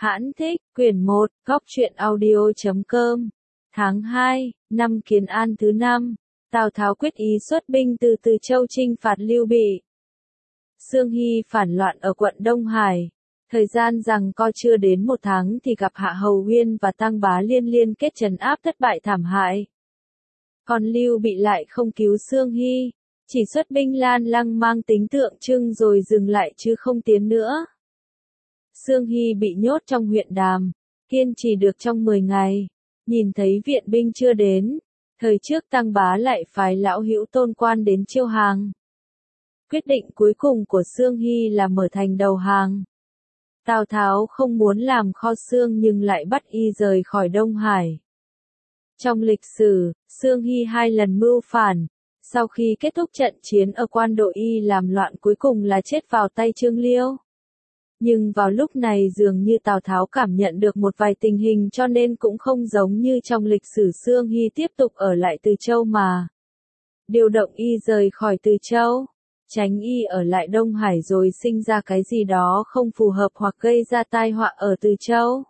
Hãn thích, quyển 1, góc truyện audio.com. Tháng 2, năm Kiến An thứ 5, Tào Tháo quyết ý xuất binh từ Từ Châu chinh phạt Lưu Bị. Sương Hy phản loạn ở quận Đông Hải. Thời gian giằng co chưa đến một tháng thì gặp Hạ Hầu Huyên và Tăng Bá liên kết trấn áp thất bại thảm hại. Còn Lưu Bị lại không cứu Sương Hy, chỉ xuất binh Lan Lăng mang tính tượng trưng rồi dừng lại chứ không tiến nữa. Sương Hy bị nhốt trong huyện Đàm, kiên trì được trong 10 ngày, nhìn thấy viện binh chưa đến, thời trước Tăng Bá lại phái lão hữu Tôn Quan đến chiêu hàng. Quyết định cuối cùng của Sương Hy là mở thành đầu hàng. Tào Tháo không muốn làm kho xương nhưng lại bắt y rời khỏi Đông Hải. Trong lịch sử, Sương Hy 2 lần mưu phản, sau khi kết thúc trận chiến ở Quan Độ y làm loạn cuối cùng là chết vào tay Trương Liêu. Nhưng vào lúc này dường như Tào Tháo cảm nhận được một vài tình hình cho nên cũng không giống như trong lịch sử Sương Hy tiếp tục ở lại Từ Châu mà điều động y rời khỏi Từ Châu, tránh y ở lại Đông Hải rồi sinh ra cái gì đó không phù hợp hoặc gây ra tai họa ở Từ Châu.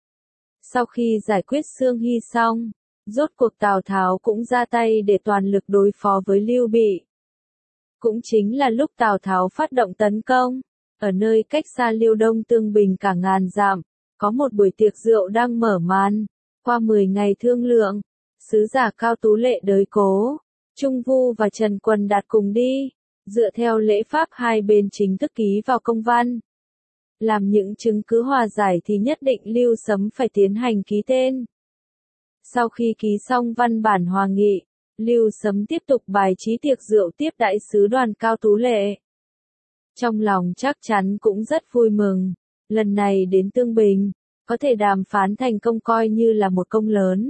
Sau khi giải quyết Sương Hy xong, rốt cuộc Tào Tháo cũng ra tay để toàn lực đối phó với Lưu Bị. Cũng chính là lúc Tào Tháo phát động tấn công. Ở nơi cách xa Liêu Đông Tương Bình cả ngàn dặm, có một buổi tiệc rượu đang mở màn. Qua 10 ngày thương lượng, sứ giả Cao Tú Lệ đới Cố, Trung Vu và Trần Quần Đạt cùng đi, dựa theo lễ pháp hai bên chính thức ký vào công văn. Làm những chứng cứ hòa giải thì nhất định Lưu Sấm phải tiến hành ký tên. Sau khi ký xong văn bản hòa nghị, Lưu Sấm tiếp tục bài trí tiệc rượu tiếp đãi sứ đoàn Cao Tú Lệ. Trong lòng chắc chắn cũng rất vui mừng, lần này đến Tương Bình, có thể đàm phán thành công coi như là một công lớn.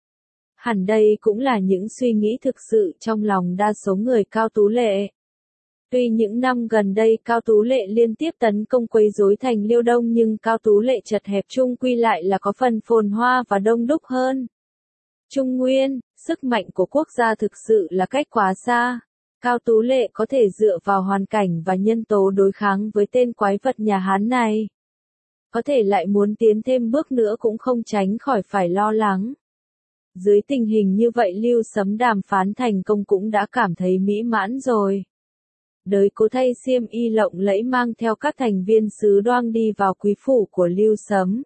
Hẳn đây cũng là những suy nghĩ thực sự trong lòng đa số người Cao Tú Lệ. Tuy những năm gần đây Cao Tú Lệ liên tiếp tấn công quấy rối thành Liêu Đông nhưng Cao Tú Lệ chật hẹp chung quy lại là có phần phồn hoa và đông đúc hơn. Trung Nguyên, sức mạnh của quốc gia thực sự là cách quá xa. Cao Tú Lệ có thể dựa vào hoàn cảnh và nhân tố đối kháng với tên quái vật nhà Hán này. Có thể lại muốn tiến thêm bước nữa cũng không tránh khỏi phải lo lắng. Dưới tình hình như vậy Lưu Sấm đàm phán thành công cũng đã cảm thấy mỹ mãn rồi. Đới Cố thay xiêm y lộng lẫy mang theo các thành viên sứ đoan đi vào quý phủ của Lưu Sấm.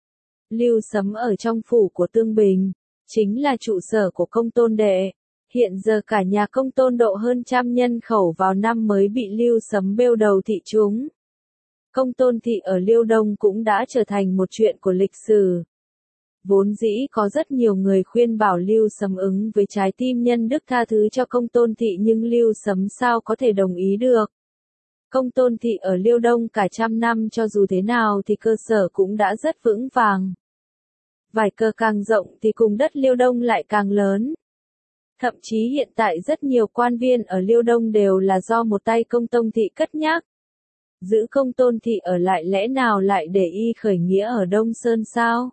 Lưu Sấm ở trong phủ của Tương Bình, chính là trụ sở của Công Tôn Đệ. Hiện giờ cả nhà Công Tôn độ hơn 100 nhân khẩu vào năm mới bị Lưu Sấm bêu đầu thị chúng. Công Tôn thị ở Liêu Đông cũng đã trở thành một chuyện của lịch sử. Vốn dĩ có rất nhiều người khuyên bảo Lưu Sấm ứng với trái tim nhân đức tha thứ cho Công Tôn thị nhưng Lưu Sấm sao có thể đồng ý được. Công Tôn thị ở Liêu Đông cả 100 năm cho dù thế nào thì cơ sở cũng đã rất vững vàng. Vải cờ càng rộng thì cùng đất Liêu Đông lại càng lớn. Thậm chí hiện tại rất nhiều quan viên ở Liêu Đông đều là do một tay Công Tôn thị cất nhắc. Giữ Công Tôn thị ở lại lẽ nào lại để y khởi nghĩa ở Đông Sơn sao?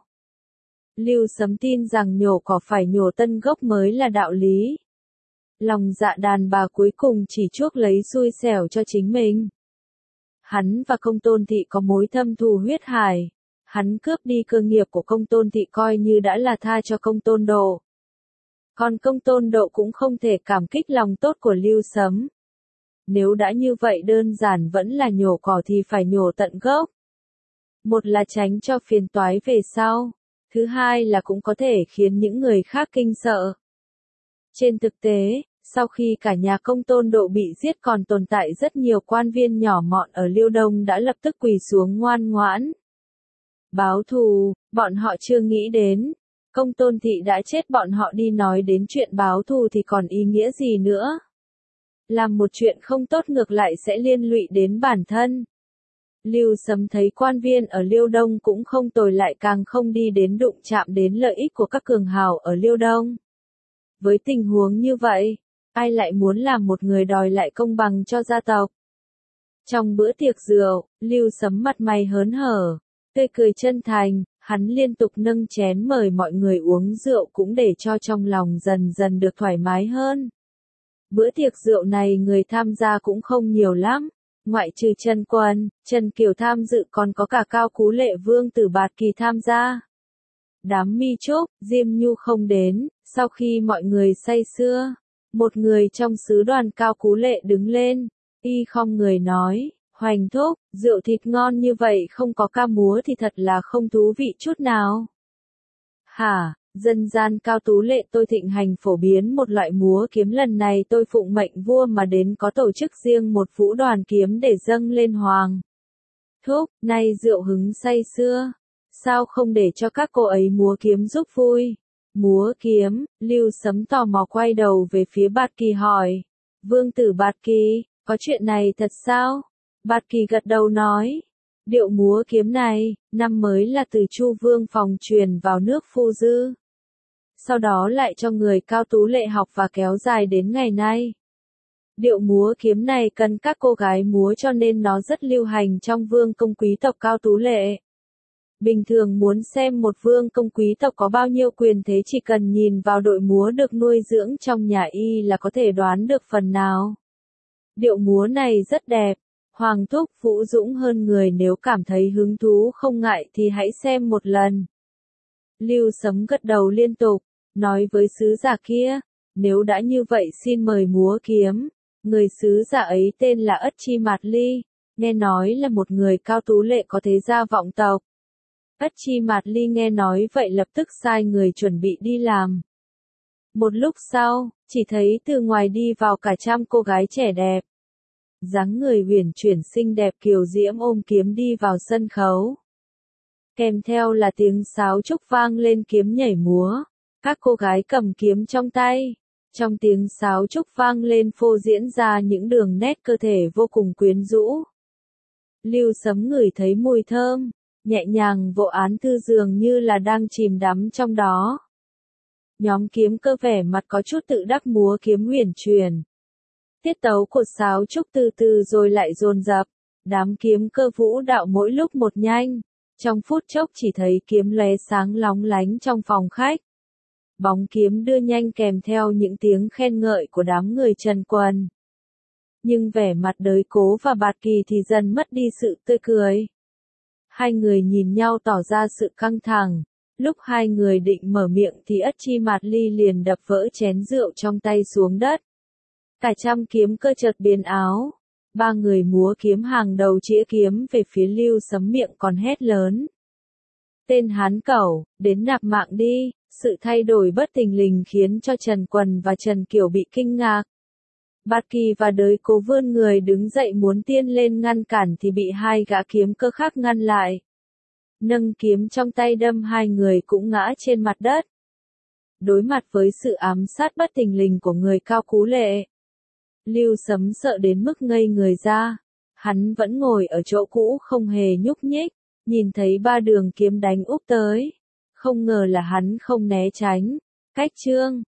Lưu Sấm tin rằng nhổ cỏ phải nhổ tân gốc mới là đạo lý. Lòng dạ đàn bà cuối cùng chỉ chuốc lấy xui xẻo cho chính mình. Hắn và Công Tôn thị có mối thâm thù huyết hải. Hắn cướp đi cơ nghiệp của Công Tôn thị coi như đã là tha cho Công Tôn Độ. Còn Công Tôn Độ cũng không thể cảm kích lòng tốt của Lưu Sấm. Nếu đã như vậy đơn giản vẫn là nhổ cỏ thì phải nhổ tận gốc. Một là tránh cho phiền toái về sau. Thứ hai là cũng có thể khiến những người khác kinh sợ. Trên thực tế, sau khi cả nhà Công Tôn Độ bị giết còn tồn tại rất nhiều quan viên nhỏ mọn ở Liêu Đông đã lập tức quỳ xuống ngoan ngoãn. Báo thù, bọn họ chưa nghĩ đến. Công Tôn thị đã chết bọn họ đi nói đến chuyện báo thù thì còn ý nghĩa gì nữa. Làm một chuyện không tốt ngược lại sẽ liên lụy đến bản thân. Lưu Sấm thấy quan viên ở Liêu Đông cũng không tồi lại càng không đi đến đụng chạm đến lợi ích của các cường hào ở Liêu Đông. Với tình huống như vậy, ai lại muốn làm một người đòi lại công bằng cho gia tộc. Trong bữa tiệc rượu, Lưu Sấm mặt mày hớn hở, tươi cười chân thành, hắn liên tục nâng chén mời mọi người uống rượu cũng để cho trong lòng dần dần được thoải mái hơn. Bữa tiệc rượu này người tham gia cũng không nhiều lắm. Ngoại trừ Trần Quần, Trần Kiều tham dự còn có cả Cao Cú Lệ Vương Tử Bạt Kỳ tham gia. Đám Mi Trúc, Diêm Nhu không đến, sau khi mọi người say sưa, một người trong sứ đoàn Cao Cú Lệ đứng lên, y khom người nói, Hoành thúc, rượu thịt ngon như vậy không có ca múa thì thật là không thú vị chút nào. Hả, dân gian Cao Tú Lệ tôi thịnh hành phổ biến một loại múa kiếm, lần này tôi phụng mệnh vua mà đến có tổ chức riêng một vũ đoàn kiếm để dâng lên hoàng thúc, nay rượu hứng say sưa, sao không để cho các cô ấy múa kiếm giúp vui? Múa kiếm, Lưu Sấm tò mò quay đầu về phía Bạt Kỳ hỏi, Vương Tử Bạt Kỳ, có chuyện này thật sao? Bạt Kỳ gật đầu nói, điệu múa kiếm này, năm mới là từ Chu Vương Phòng truyền vào nước Phu Dư. Sau đó lại cho người Cao Tú Lệ học và kéo dài đến ngày nay. Điệu múa kiếm này cần các cô gái múa cho nên nó rất lưu hành trong vương công quý tộc Cao Tú Lệ. Bình thường muốn xem một vương công quý tộc có bao nhiêu quyền thế chỉ cần nhìn vào đội múa được nuôi dưỡng trong nhà y là có thể đoán được phần nào. Điệu múa này rất đẹp. Hoàng thúc vũ dũng hơn người, nếu cảm thấy hứng thú không ngại thì hãy xem một lần. Lưu Sấm gật đầu liên tục, nói với sứ giả kia, nếu đã như vậy xin mời múa kiếm. Người sứ giả ấy tên là Ất Chi Mạt Ly, nghe nói là một người Cao Tú Lệ có thế gia vọng tộc. Ất Chi Mạt Ly nghe nói vậy lập tức sai người chuẩn bị đi làm. Một lúc sau, chỉ thấy từ ngoài đi vào cả trăm cô gái trẻ đẹp. Dáng người uyển chuyển xinh đẹp kiều diễm ôm kiếm đi vào sân khấu. Kèm theo là tiếng sáo trúc vang lên kiếm nhảy múa. Các cô gái cầm kiếm trong tay. Trong tiếng sáo trúc vang lên phô diễn ra những đường nét cơ thể vô cùng quyến rũ. Lưu Sấm ngửi thấy mùi thơm, nhẹ nhàng vỗ án thư dường như là đang chìm đắm trong đó. Nhóm kiếm cơ vẻ mặt có chút tự đắc múa kiếm uyển chuyển. Tiết tấu của sáo trúc từ từ rồi lại dồn dập, đám kiếm cơ vũ đạo mỗi lúc một nhanh, trong phút chốc chỉ thấy kiếm lóe sáng lóng lánh trong phòng khách. Bóng kiếm đưa nhanh kèm theo những tiếng khen ngợi của đám người Trần Quần. Nhưng vẻ mặt đới Cố và Bạt Kỳ thì dần mất đi sự tươi cười. Hai người nhìn nhau tỏ ra sự căng thẳng, lúc hai người định mở miệng thì Ất Chi Mạt Ly liền đập vỡ chén rượu trong tay xuống đất. Cả trăm kiếm cơ chợt biến áo. Ba người múa kiếm hàng đầu chĩa kiếm về phía Lưu Sấm, miệng còn hét lớn. Tên hán cẩu, đến nạp mạng đi. Sự thay đổi bất thình lình khiến cho Trần Quần và Trần Kiều bị kinh ngạc. Bạt Kỳ và đới Cố vươn người đứng dậy muốn tiến lên ngăn cản thì bị hai gã kiếm cơ khác ngăn lại. Nâng kiếm trong tay đâm hai người cũng ngã trên mặt đất. Đối mặt với sự ám sát bất thình lình của người Cao Cú Lệ, Lưu Sấm sợ đến mức ngây người ra. Hắn vẫn ngồi ở chỗ cũ không hề nhúc nhích, nhìn thấy ba đường kiếm đánh úp tới. Không ngờ là hắn không né tránh. Cách chương